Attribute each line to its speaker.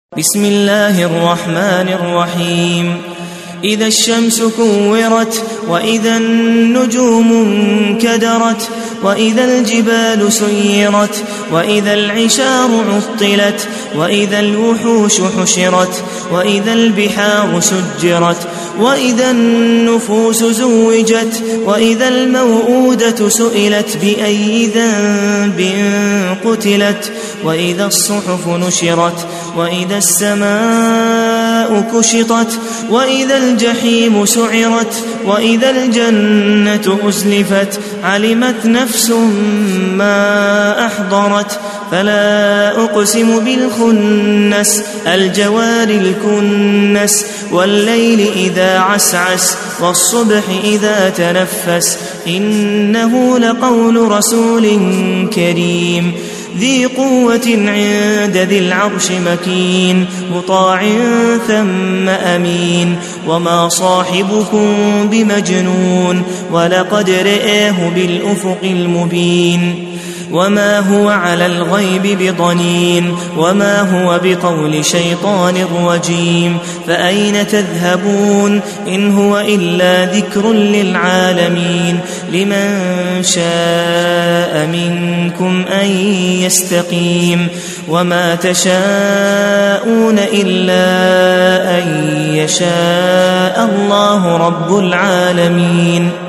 Speaker 1: بسم الله الرحمن الرحيم. إذا الشمس كورت وإذا النجوم انكدرت وإذا الجبال سيرت وإذا العشار عطلت وإذا الوحوش حشرت وإذا البحار سجرت وإذا النفوس زوجت وإذا الموءودة سئلت بأي ذنب قتلت وإذا الصحف نشرت وإذا السماء كشطت وإذا الجحيم سعرت وإذا الجنة أزلفت علمت نفس ما أحضرت فلا أقسم بالخنس الجوار الكنس والليل إذا عسعس والصبح إذا تنفس إنه لقول رسول كريم ذي قوة عند ذي العرش مكين مطاع ثم أمين وما صاحبكم بمجنون ولقد رآه بالأفق المبين وما هو على الغيب بضنين وما هو بقول شيطان رجيم فأين تذهبون إن هو إلا ذكر للعالمين لمن شاء منكم أن يستقيم وما تشاءون إلا أن يشاء الله رب العالمين.